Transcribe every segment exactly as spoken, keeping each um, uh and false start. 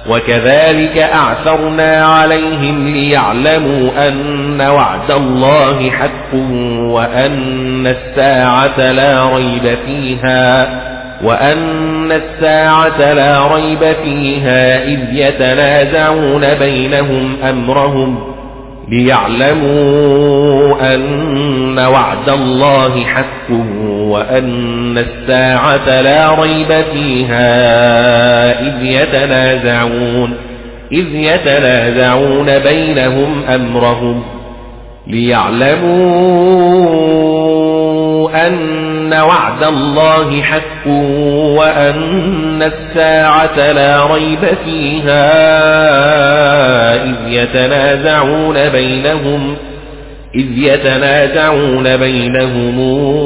وكذلك أعثرنا عليهم ليعلموا أن وعد الله حق وأن الساعة لا ريب فيها وأن الساعة لا ريب فيها إذ يتنازعون بينهم أمرهم ليعلموا أن وعد الله حق وأن الساعة لا ريب فيها إذ يتنازعون إذ يتنازعون بينهم أمرهم ليعلموا أن وعد الله حق وأن الساعة لا ريب فيها إذ يتنازعون بينهم إذ يتنازعون بينهم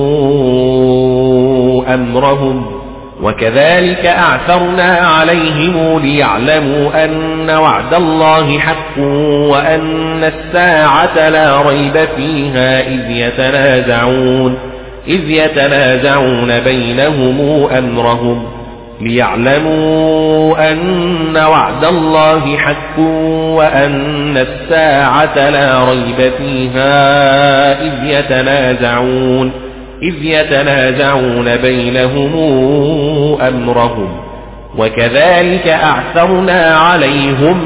أمرهم وكذلك أعثرنا عليهم ليعلموا أن وعد الله حق وأن الساعة لا ريب فيها إذ يتنازعون إذ يتنازعون بينهم أمرهم ليعلموا أن وعد الله حق وأن الساعة لا ريب فيها إذ يتنازعون إذ يتنازعون بينهم أمرهم وكذلك أعثرنا عليهم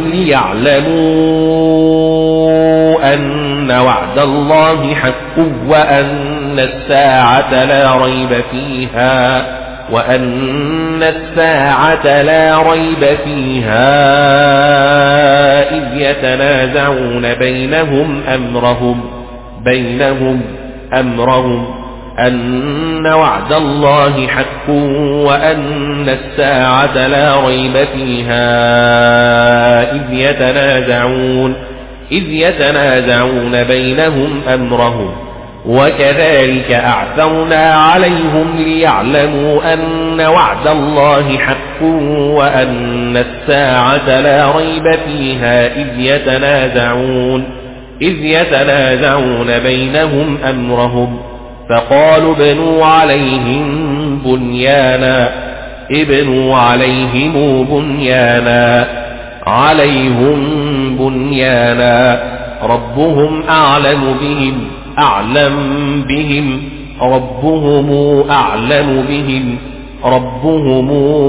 ليعلموا أن وعد الله حق وأن الساعة لا ريب فيها وأن الساعة لا ريب فيها إذ يتنازعون بينهم أمرهم بينهم أمرهم أن وعد الله حق وأن الساعة لا ريب فيها إذ يتنازعون إذ يتنازعون بينهم أمرهم وكذلك أعثرنا عليهم ليعلموا أن وعد الله حق وأن الساعة لا ريب فيها إذ يتنازعون إذ يتنازعون بينهم أمرهم فقالوا ابنوا عليهم بنيانا ابنوا عليهم بنيانا عليهم بنيانا ربهم أعلم بهم أعلم بهم ربهم أعلم بهم ربهم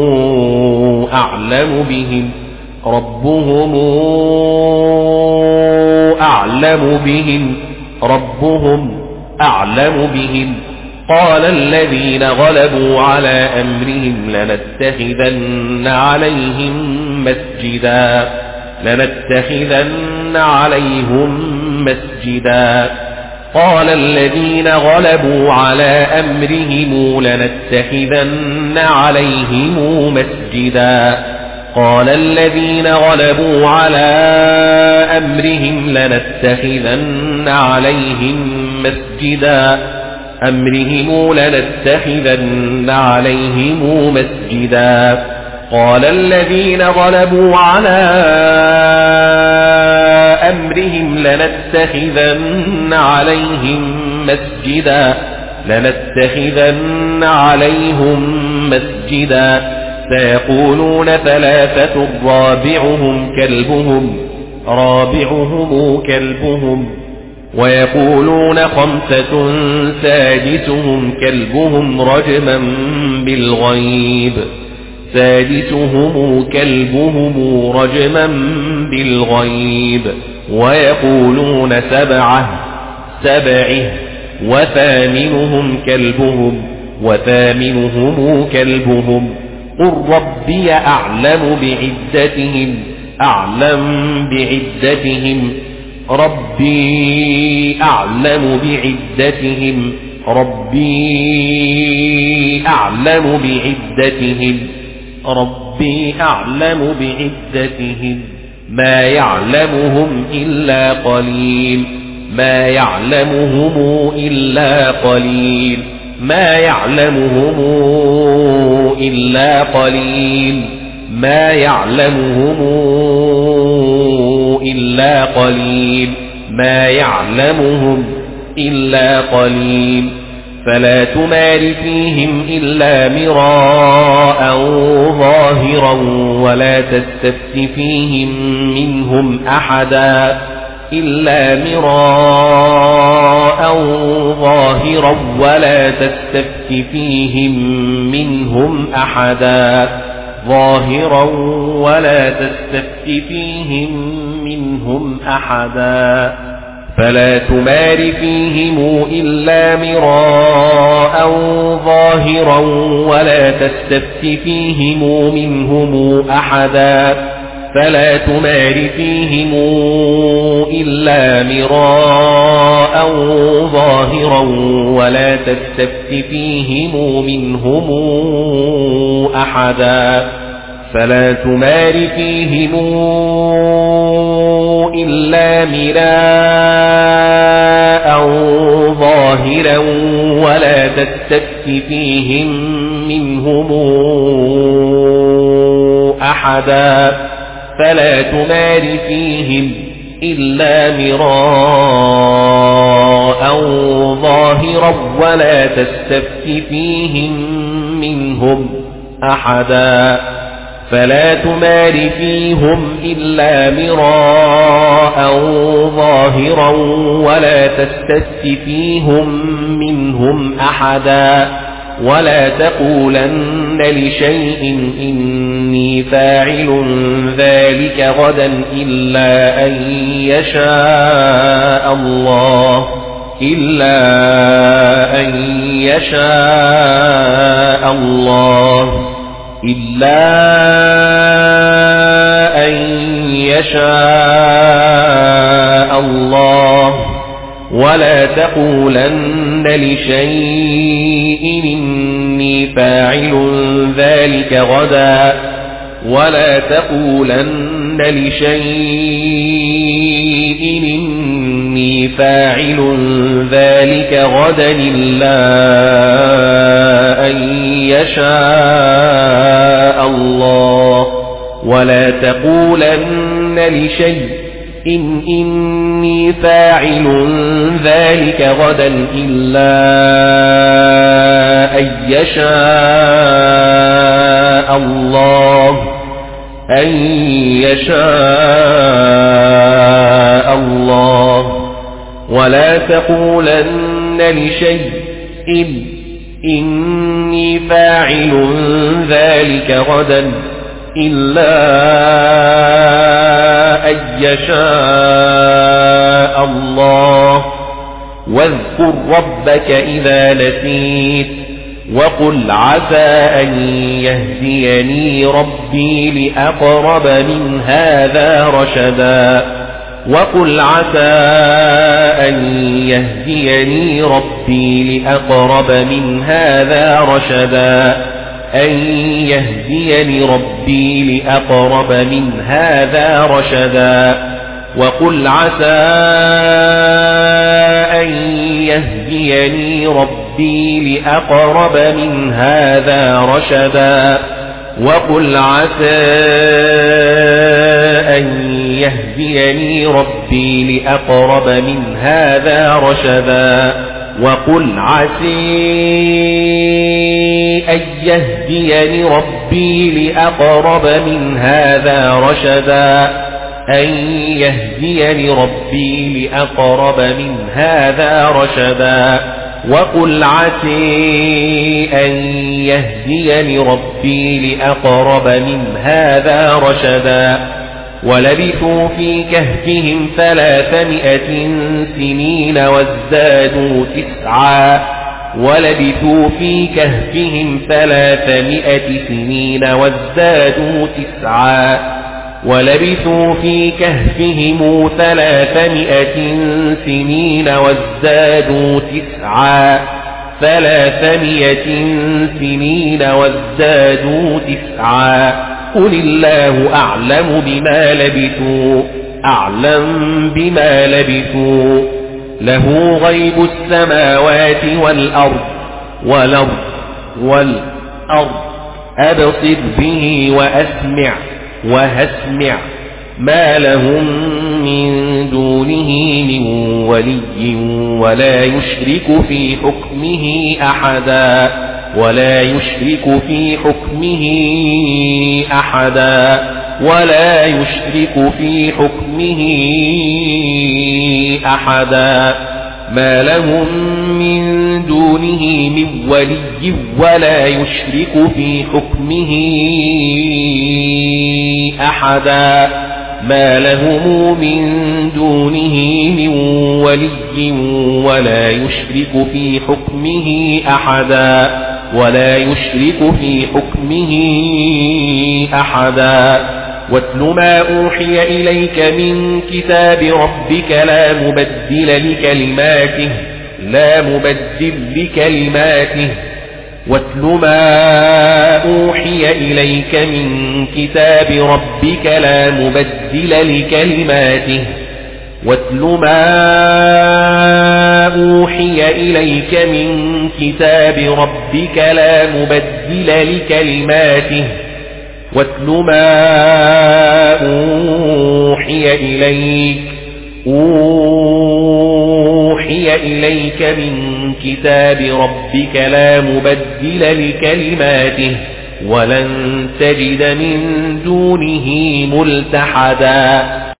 أعلم بهم ربهم أعلم بهم ربهم أعلم بهم قال الذين غلبوا على أمرهم لنتخذن عليهم مسجدا لنتخذن عليهم مسجدا قال الذين غلبوا على أمرهم لنتخذن عليهم مسجدا قال الذين غلبوا على أمرهم لنتخذن عليهم مسجدا أمرهم لنتخذن عليهم مسجدا قال الذين غلبوا على أمرهم لنتخذن عليهم مسجدا لنتخذن عليهم مسجدا سيقولون ثلاثة رابعهم كلبهم رابعهم كلبهم ويقولون خمسة سادسهم كلبهم رجما بالغيب سادسهم كلبهم رجما بالغيب ويقولون سبعة سبعه وثامنهم كلبهم وثامنهم كلبهم قل ربي أعلم بعدتهم أعلم بعدتهم ربي أعلم بعدتهم ربي أعلم بعدتهم ربي أعلم بعدتهم ما يعلمهم إلا قليل ما يعلمهم إلا قليل ما يعلمهم إلا قليل ما يعلمهم إلا قليل ما يعلمهم إلا قليل فلا تمار فيهم إلا مراء ظاهرا ولا تستفت فيهم منهم أحدا إلا مراء ظاهرا ولا تستفت فيهم منهم أحدا ظاهرا ولا تستفت فيهم منهم أحدا فلا تمار فيهم إلا مراء ظاهرا ولا تستفت فيهم منهم أحدا فلا تمار فيهم إلا مراء ظاهرا ولا تستفت فيهم منهم أحدا فلا تمار فيهم إلا مراء ظاهرا ولا تستفت فيهم منهم أحدا فلا تمار فيهم إلا مراء ظاهرا ولا تستفت فيهم منهم أحدا فلا تمار فيهم إلا مراء ظاهرا ولا تستفت فيهم منهم أحدا ولا تقولن لشيء إني فاعل ذلك غدا إلا أن يشاء الله إلا أن يشاء الله إلا أن يشاء الله ولا تقولن لشيء إني فاعل ذلك غدا ولا تقولن لشيء إني فاعل ذلك غدا إلا أن يشاء الله ولا تقولن لشيء إن إني فاعل ذلك غدا إلا أن يشاء الله أن يشاء الله ولا تقولن لشيء إن إني فاعل ذلك غدا إلا أن يشاء الله واذكر ربك إذا نسيت وقل عسى أن يهديني ربي لأقرب من هذا رشدا وقل عسى أن يهديني ربي لأقرب من هذا رشدا أن يهديني ربي لأقرب من هذا رشدا وقل عسى أن يهديني ربي لأقرب من هذا رشدا وقل عسى أن يهديني ربي لأقرب من هذا رشدا وقل عسى أن يهديني ربي لأقرب من هذا رشدا أن يهديني ربي لأقرب من هذا رشدا وقل عسى أن يهديني ربي لأقرب من هذا رشدا ولبثوا في كهفهم ثلاثمائة سنين وازدادوا تسعا ولبثوا في كهفهم ثلاثمائة سنين وازدادوا تسعا ولبثوا في كهفهم ثلاثمائة سنين وازدادوا تسعا ثلاثمائة سنين وازدادوا تسعا قل الله أعلم بما لبثوا أعلم بما لبثوا له غيب السماوات والأرض والأرض والأرض أبصر به وأسمع وهسمع ما لهم من دونه من ولي ولا يشرك في حكمه أحدا ولا يشرك في حكمه أحدا ولا يشرك في حكمه أحدا ما لهم من دونه من ولي ولا يشرك في حكمه أحدا ما لهم من دونه من ولي ولا يشرك في حكمه أحدا ولا يشرك في حكمه أحدا واتل ما أوحي إليك من كتاب ربك لا مبدل لكلماته لا مبدل لكلماته واتل ما أوحي إليك من كتاب ربك لا مبدل لكلماته واتل ما أوحي إليك من كتاب ربك لا مبدل لكلماته واتل ما أوحي إليك أوحي إليك من كتاب ربك لا مبدل لكلماته ولن تجد من دونه ملتحدا